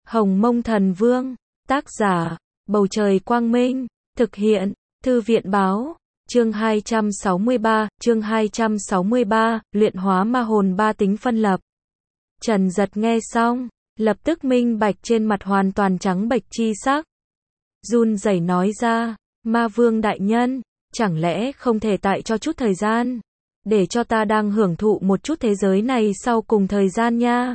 Hồng Mông Thần Vương, tác giả, Bầu Trời Quang Minh, thực hiện, Thư viện Báo, chương 263, luyện hóa ma hồn ba tính phân lập. Trần Giật nghe xong, lập tức minh bạch, trên mặt hoàn toàn trắng bệch chi sắc. Run rẩy nói ra, Ma Vương đại nhân, chẳng lẽ không thể tại cho chút thời gian, để cho ta đang hưởng thụ một chút thế giới này sau cùng thời gian nha.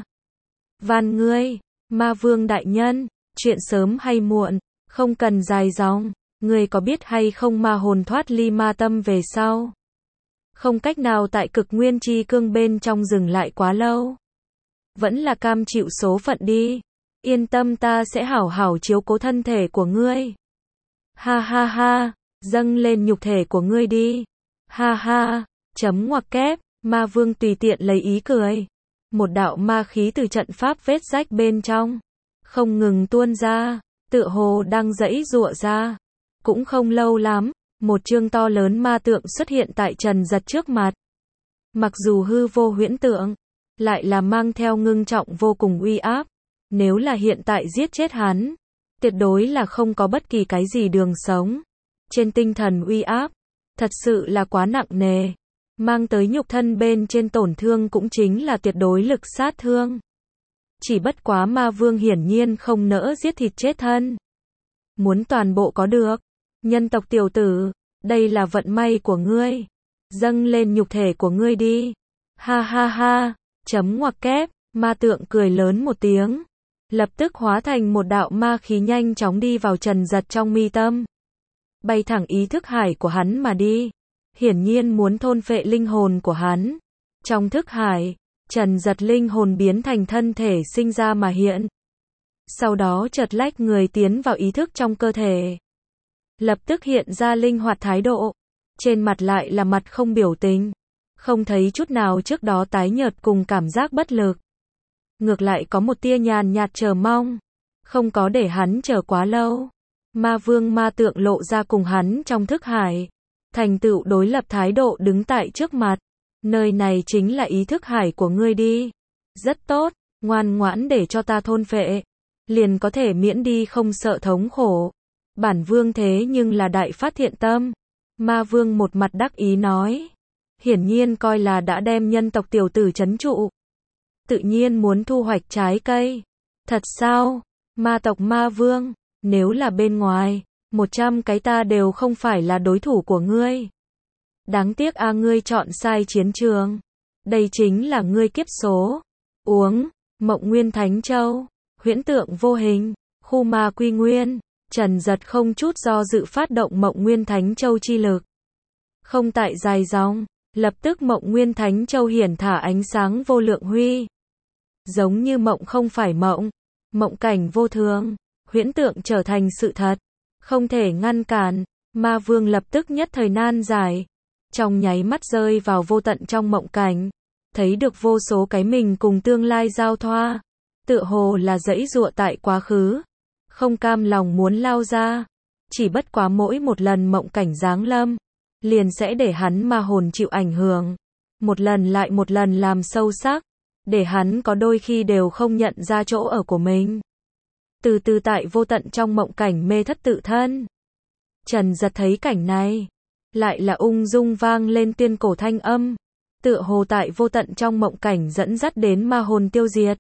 Van ngươi, Ma Vương đại nhân, chuyện sớm hay muộn, không cần dài dòng, ngươi có biết hay không ma hồn thoát ly ma tâm về sau, không cách nào tại cực nguyên chi cương bên trong dừng lại quá lâu. Vẫn là cam chịu số phận đi. Yên tâm, ta sẽ hảo hảo chiếu cố thân thể của ngươi. Ha ha ha, dâng lên nhục thể của ngươi đi. Ha ha, chấm ngoặc kép, Ma Vương tùy tiện lấy ý cười. Một đạo ma khí từ trận pháp vết rách bên trong không ngừng tuôn ra, tựa hồ đang giãy giụa ra. Cũng không lâu lắm, một chương to lớn ma tượng xuất hiện tại Trần Giật trước mặt. Mặc dù hư vô huyễn tượng, lại là mang theo ngưng trọng vô cùng uy áp. Nếu là hiện tại giết chết hắn, tuyệt đối là không có bất kỳ cái gì đường sống. Trên tinh thần uy áp, thật sự là quá nặng nề. Mang tới nhục thân bên trên tổn thương cũng chính là tuyệt đối lực sát thương. Chỉ bất quá Ma Vương hiển nhiên không nỡ giết thịt chết thân. Muốn toàn bộ có được. Nhân tộc tiểu tử, đây là vận may của ngươi. Dâng lên nhục thể của ngươi đi. Ha ha ha, chấm ngoặc kép, ma tượng cười lớn một tiếng. Lập tức hóa thành một đạo ma khí nhanh chóng đi vào Trần Giật trong mi tâm. Bay thẳng ý thức hải của hắn mà đi. Hiển nhiên muốn thôn phệ linh hồn của hắn. Trong thức hải, Trần Giật linh hồn biến thành thân thể sinh ra mà hiện. Sau đó chợt lách người tiến vào ý thức trong cơ thể. Lập tức hiện ra linh hoạt thái độ. Trên mặt lại là mặt không biểu tình. Không thấy chút nào trước đó tái nhợt cùng cảm giác bất lực. Ngược lại có một tia nhàn nhạt chờ mong. Không có để hắn chờ quá lâu. Ma Vương ma tượng lộ ra cùng hắn trong thức hải. Thành tựu đối lập thái độ đứng tại trước mặt. Nơi này chính là ý thức hải của ngươi đi. Rất tốt, ngoan ngoãn để cho ta thôn phệ. Liền có thể miễn đi không sợ thống khổ. Bản Vương thế nhưng là đại phát thiện tâm. Ma Vương một mặt đắc ý nói. Hiển nhiên coi là đã đem nhân tộc tiểu tử trấn trụ. Tự nhiên muốn thu hoạch trái cây. Thật sao? Ma tộc Ma Vương, nếu là bên ngoài, 100 cái ta đều không phải là đối thủ của ngươi. Đáng tiếc ngươi chọn sai chiến trường. Đây chính là ngươi kiếp số. Uống, Mộng Nguyên Thánh Châu, huyễn tượng vô hình, khu ma quy nguyên. Trần Giật không chút do dự phát động Mộng Nguyên Thánh Châu chi lực. Không tại dài dòng, lập tức Mộng Nguyên Thánh Châu hiển thả ánh sáng vô lượng huy. Giống như mộng không phải mộng, mộng cảnh vô thường, huyễn tượng trở thành sự thật, không thể ngăn cản. Ma Vương lập tức nhất thời nan giải, trong nháy mắt rơi vào vô tận trong mộng cảnh, thấy được vô số cái mình cùng tương lai giao thoa, tựa hồ là giãy giụa tại quá khứ, không cam lòng muốn lao ra. Chỉ bất quá mỗi một lần mộng cảnh giáng lâm, liền sẽ để hắn ma hồn chịu ảnh hưởng, một lần lại một lần làm sâu sắc, để hắn có đôi khi đều không nhận ra chỗ ở của mình. Từ từ tại vô tận trong mộng cảnh mê thất tự thân. Trần Giật thấy cảnh này, lại là ung dung vang lên tuyên cổ thanh âm, tựa hồ tại vô tận trong mộng cảnh dẫn dắt đến ma hồn tiêu diệt.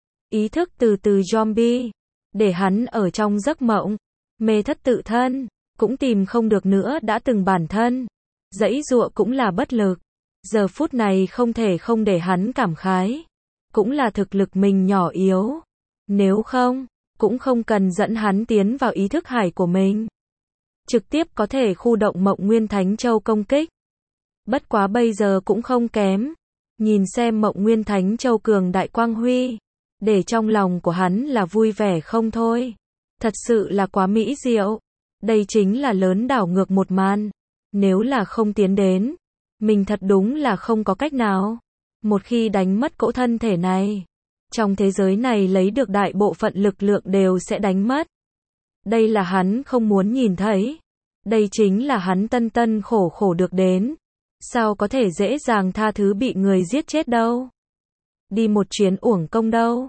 Ý thức từ từ zombie, để hắn ở trong giấc mộng, mê thất tự thân, cũng tìm không được nữa đã từng bản thân. Giãy giụa cũng là bất lực. Giờ phút này không thể không để hắn cảm khái. Cũng là thực lực mình nhỏ yếu. Nếu không, cũng không cần dẫn hắn tiến vào ý thức hải của mình. Trực tiếp có thể khu động Mộng Nguyên Thánh Châu công kích. Bất quá bây giờ cũng không kém. Nhìn xem Mộng Nguyên Thánh Châu cường đại quang huy, để trong lòng của hắn là vui vẻ không thôi. Thật sự là quá mỹ diệu. Đây chính là lớn đảo ngược một màn. Nếu là không tiến đến, mình thật đúng là không có cách nào. Một khi đánh mất cỗ thân thể này, trong thế giới này lấy được đại bộ phận lực lượng đều sẽ đánh mất. Đây là hắn không muốn nhìn thấy. Đây chính là hắn tân tân khổ khổ được đến. Sao có thể dễ dàng tha thứ bị người giết chết đâu. Đi một chuyến uổng công đâu.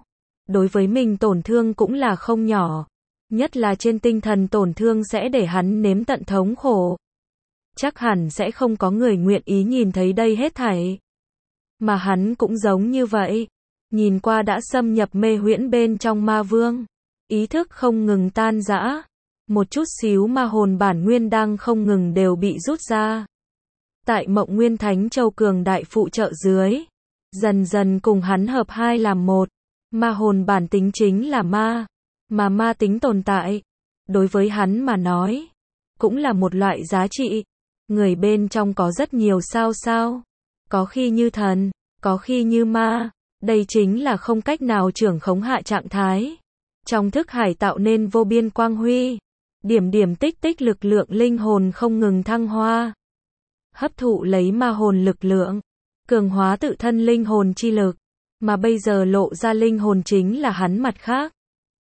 đối với mình tổn thương cũng là không nhỏ. Nhất là trên tinh thần tổn thương sẽ để hắn nếm tận thống khổ. Chắc hẳn sẽ không có người nguyện ý nhìn thấy đây hết thảy. Mà hắn cũng giống như vậy. Nhìn qua đã xâm nhập mê huyễn bên trong ma vương. Ý thức không ngừng tan rã. Một chút xíu ma hồn bản nguyên đang không ngừng đều bị rút ra. Tại Mộng Nguyên Thánh Châu cường đại phụ trợ dưới. Dần dần cùng hắn hợp hai làm một. Ma hồn bản tính chính là ma. Mà ma tính tồn tại. Đối với hắn mà nói. Cũng là một loại giá trị. Người bên trong có rất nhiều sao sao. Có khi như thần. Có khi như ma. Đây chính là không cách nào trưởng khống hạ trạng thái. Trong thức hải tạo nên vô biên quang huy. Điểm điểm tích tích lực lượng linh hồn không ngừng thăng hoa. Hấp thụ lấy ma hồn lực lượng. Cường hóa tự thân linh hồn chi lực. Mà bây giờ lộ ra linh hồn chính là hắn mặt khác.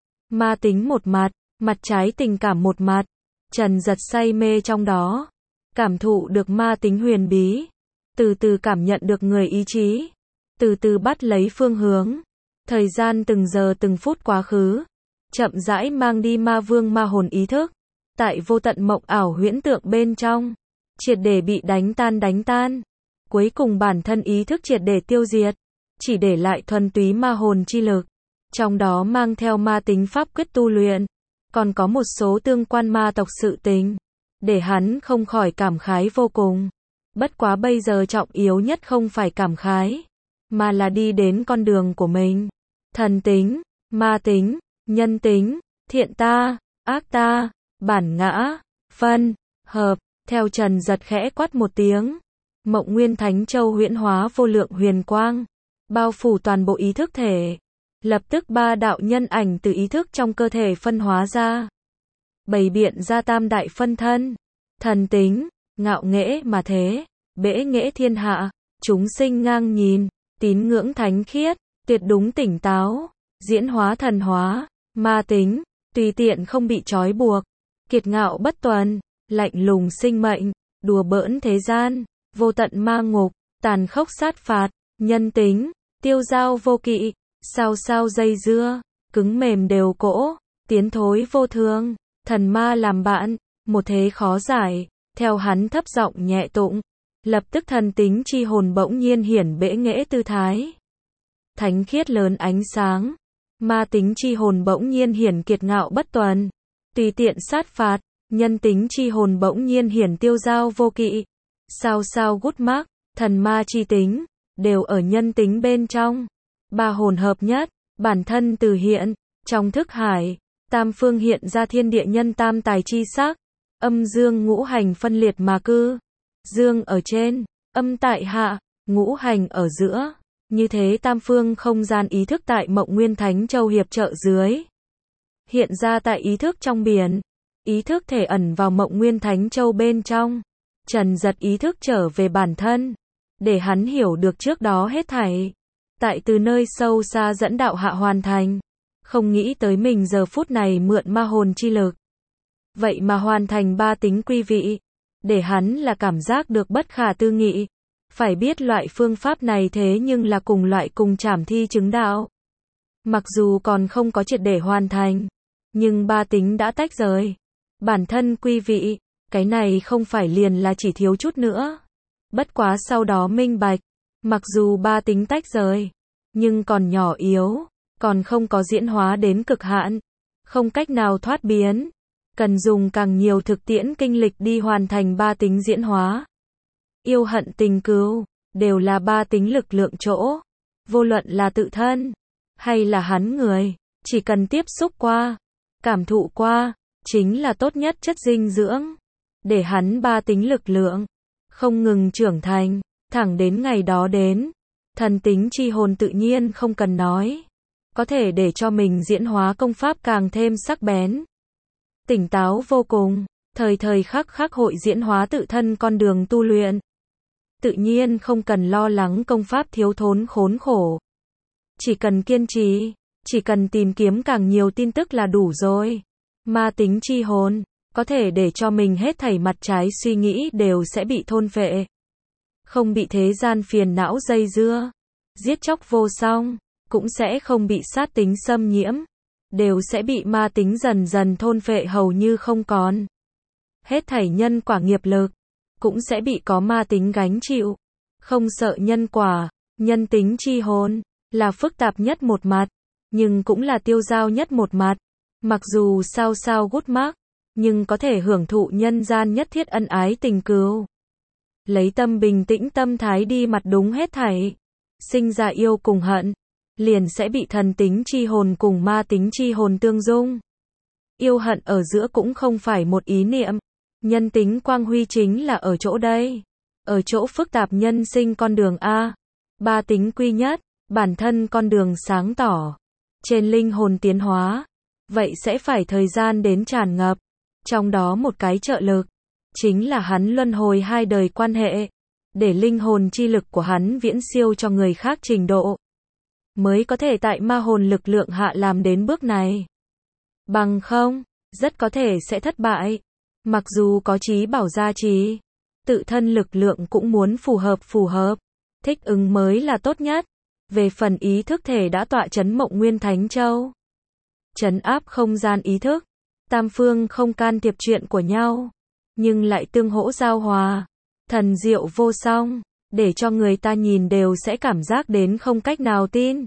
Ma tính một mặt. Mặt trái tình cảm một mặt. Trần Giật say mê trong đó. Cảm thụ được ma tính huyền bí. Từ từ cảm nhận được người ý chí. Từ từ bắt lấy phương hướng. Thời gian từng giờ từng phút quá khứ. Chậm rãi mang đi ma vương ma hồn ý thức. Tại vô tận mộng ảo huyễn tượng bên trong. Triệt để bị đánh tan. Cuối cùng bản thân ý thức triệt để tiêu diệt. Chỉ để lại thuần túy ma hồn chi lực. Trong đó mang theo ma tính pháp quyết tu luyện. Còn có một số tương quan ma tộc sự tình. Để hắn không khỏi cảm khái vô cùng. Bất quá bây giờ trọng yếu nhất không phải cảm khái. Mà là đi đến con đường của mình. Thần tính, ma tính, nhân tính, thiện ta, ác ta, bản ngã, phân, hợp. Theo Trần Giật khẽ quát một tiếng. Mộng Nguyên Thánh Châu huyễn hóa vô lượng huyền quang. Bao phủ toàn bộ ý thức thể. Lập tức ba đạo nhân ảnh từ ý thức trong cơ thể phân hóa ra. Bày biện ra tam đại phân thân. Thần tính, ngạo nghễ mà thế. Bẽ nghễ thiên hạ. Chúng sinh ngang nhìn. Tín ngưỡng thánh khiết. Tuyệt đúng tỉnh táo. Diễn hóa thần hóa. Ma tính. Tùy tiện không bị trói buộc. Kiệt ngạo bất tuần. Lạnh lùng sinh mệnh. Đùa bỡn thế gian. Vô tận ma ngục. Tàn khốc sát phạt. Nhân tính. Tiêu dao vô kỵ. Sao sao dây dưa. Cứng mềm đều cỗ. Tiến thối vô thường. Thần ma làm bạn. Một thế khó giải. Theo hắn thấp giọng nhẹ tụng. Lập tức thần tính chi hồn bỗng nhiên hiển bẽ nghễ tư thái. Thánh khiết lớn ánh sáng. Ma tính chi hồn bỗng nhiên hiển kiệt ngạo bất tuần. Tùy tiện sát phạt. Nhân tính chi hồn bỗng nhiên hiển tiêu dao vô kỵ. Sao sao gút mác. Thần ma chi tính. Đều ở nhân tính bên trong. Ba hồn hợp nhất. Bản thân từ hiện. Trong thức hải. Tam phương hiện ra thiên địa nhân tam tài chi sắc. Âm dương ngũ hành phân liệt mà cư. Dương ở trên. Âm tại hạ. Ngũ hành ở giữa. Như thế tam phương không gian ý thức tại Mộng Nguyên Thánh Châu hiệp trợ dưới. Hiện ra tại ý thức trong biển. Ý thức thể ẩn vào Mộng Nguyên Thánh Châu bên trong. Trần Giật ý thức trở về bản thân. Để hắn hiểu được trước đó hết thảy. Tại từ nơi sâu xa dẫn đạo hạ hoàn thành. Không nghĩ tới mình giờ phút này mượn ma hồn chi lực. Vậy mà hoàn thành ba tính quy vị. Để hắn là cảm giác được bất khả tư nghị. Phải biết loại phương pháp này thế nhưng là cùng loại cùng trảm thi chứng đạo. Mặc dù còn không có triệt để hoàn thành. Nhưng ba tính đã tách rời. Bản thân quy vị. Cái này không phải liền là chỉ thiếu chút nữa. Bất quá sau đó minh bạch. Mặc dù ba tính tách rời. Nhưng còn nhỏ yếu. Còn không có diễn hóa đến cực hạn. Không cách nào thoát biến. Cần dùng càng nhiều thực tiễn kinh lịch đi hoàn thành ba tính diễn hóa. Yêu hận tình cứu. Đều là ba tính lực lượng chỗ. Vô luận là tự thân. Hay là hắn người. Chỉ cần tiếp xúc qua. Cảm thụ qua. Chính là tốt nhất chất dinh dưỡng. Để hắn ba tính lực lượng. Không ngừng trưởng thành. Thẳng đến ngày đó đến. Thần tính chi hồn tự nhiên không cần nói. Có thể để cho mình diễn hóa công pháp càng thêm sắc bén. Tỉnh táo vô cùng. Thời thời khắc khắc hội diễn hóa tự thân con đường tu luyện. Tự nhiên không cần lo lắng công pháp thiếu thốn khốn khổ. Chỉ cần kiên trì. Chỉ cần tìm kiếm càng nhiều tin tức là đủ rồi. Ma tính chi hồn. Có thể để cho mình hết thảy mặt trái suy nghĩ đều sẽ bị thôn phệ. Không bị thế gian phiền não dây dưa. Giết chóc vô song. cũng sẽ không bị sát tính xâm nhiễm, đều sẽ bị ma tính dần dần thôn phệ hầu như không còn. Hết thảy nhân quả nghiệp lực, cũng sẽ bị có ma tính gánh chịu. Không sợ nhân quả, nhân tính chi hồn, là phức tạp nhất một mặt, nhưng cũng là tiêu dao nhất một mặt. Mặc dù sao sao gút mắc, nhưng có thể hưởng thụ nhân gian nhất thiết ân ái tình cứu. Lấy tâm bình tĩnh tâm thái đi mặt đúng hết thảy. Sinh ra yêu cùng hận, liền sẽ bị thần tính chi hồn cùng ma tính chi hồn tương dung. Yêu hận ở giữa cũng không phải một ý niệm. Nhân tính quang huy chính là ở chỗ đây. Ở chỗ phức tạp nhân sinh con đường A. Ba tính quy nhất, bản thân con đường sáng tỏ. Trên linh hồn tiến hóa, vậy sẽ phải thời gian đến tràn ngập. Trong đó một cái trợ lực, chính là hắn luân hồi hai đời quan hệ. Để linh hồn chi lực của hắn viễn siêu cho người khác trình độ. Mới có thể tại ma hồn lực lượng hạ làm đến bước này. Bằng không, rất có thể sẽ thất bại. Mặc dù có trí bảo gia trì, tự thân lực lượng cũng muốn phù hợp, thích ứng mới là tốt nhất. Về phần ý thức thể đã tọa chấn Mộng Nguyên Thánh Châu, trấn áp không gian ý thức, tam phương không can thiệp chuyện của nhau, nhưng lại tương hỗ giao hòa, thần diệu vô song, để cho người ta nhìn đều sẽ cảm giác đến không cách nào tin.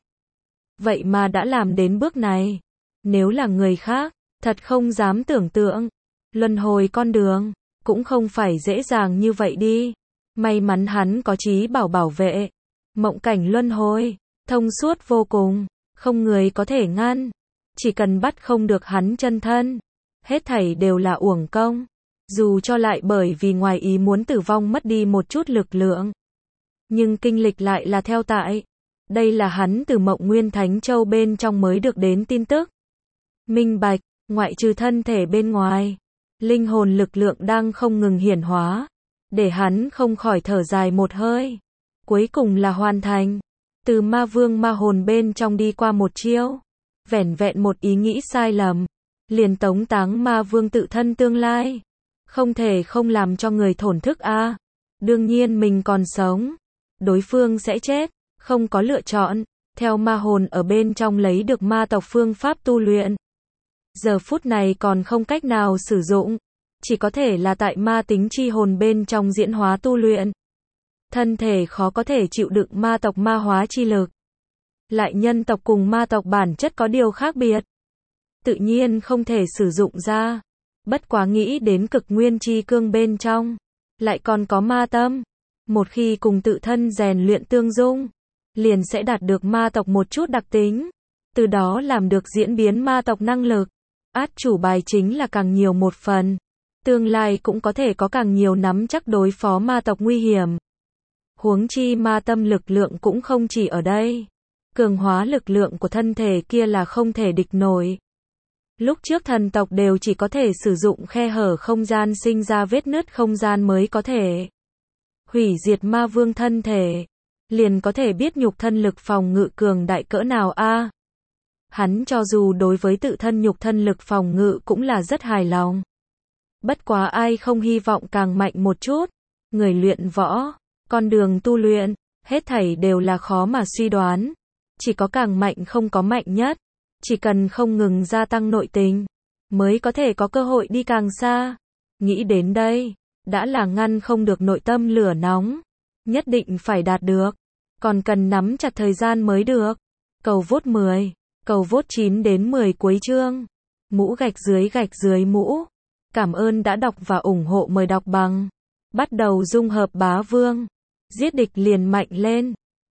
Vậy mà đã làm đến bước này, nếu là người khác, thật không dám tưởng tượng. Luân hồi con đường, cũng không phải dễ dàng như vậy đi. May mắn hắn có trí bảo bảo vệ. Mộng cảnh luân hồi, thông suốt vô cùng, không người có thể ngăn. Chỉ cần bắt không được hắn chân thân, hết thảy đều là uổng công. Dù cho lại bởi vì ngoài ý muốn tử vong mất đi một chút lực lượng. Nhưng kinh lịch lại là theo tại. Đây là hắn từ Mộng Nguyên Thánh Châu bên trong mới được đến tin tức. Minh bạch, ngoại trừ thân thể bên ngoài, linh hồn lực lượng đang không ngừng hiển hóa, để hắn không khỏi thở dài một hơi. Cuối cùng là hoàn thành. Từ ma vương ma hồn bên trong đi qua một chiêu. Vẻn vẹn một ý nghĩ sai lầm, liền tống táng ma vương tự thân tương lai. Không thể không làm cho người thổn thức a. Đương nhiên mình còn sống, đối phương sẽ chết, không có lựa chọn. Theo ma hồn ở bên trong lấy được ma tộc phương pháp tu luyện. Giờ phút này còn không cách nào sử dụng, chỉ có thể là tại ma tính chi hồn bên trong diễn hóa tu luyện. Thân thể khó có thể chịu đựng ma tộc ma hóa chi lực. Lại nhân tộc cùng ma tộc bản chất có điều khác biệt, tự nhiên không thể sử dụng ra. Bất quá nghĩ đến cực nguyên chi cương bên trong, lại còn có ma tâm. Một khi cùng tự thân rèn luyện tương dung, liền sẽ đạt được ma tộc một chút đặc tính, từ đó làm được diễn biến ma tộc năng lực. Át chủ bài chính là càng nhiều một phần, tương lai cũng có thể có càng nhiều nắm chắc đối phó ma tộc nguy hiểm. Huống chi ma tâm lực lượng cũng không chỉ ở đây. Cường hóa lực lượng của thân thể kia là không thể địch nổi. Lúc trước thần tộc đều chỉ có thể sử dụng khe hở không gian sinh ra vết nứt không gian mới có thể hủy diệt ma vương thân thể. Liền có thể biết nhục thân lực phòng ngự cường đại cỡ nào a. Hắn cho dù đối với tự thân nhục thân lực phòng ngự cũng là rất hài lòng. Bất quá ai không hy vọng càng mạnh một chút. Người luyện võ, con đường tu luyện, hết thảy đều là khó mà suy đoán. Chỉ có càng mạnh không có mạnh nhất. Chỉ cần không ngừng gia tăng nội tình, mới có thể có cơ hội đi càng xa. Nghĩ đến đây, đã là ngăn không được nội tâm lửa nóng. Nhất định phải đạt được. Còn cần nắm chặt thời gian mới được. Cầu vote 10, cầu vote 9 đến 10 cuối chương. Mũ gạch dưới mũ. Cảm ơn đã đọc và ủng hộ, mời đọc bằng. Bắt đầu dung hợp bá vương. Giết địch liền mạnh lên.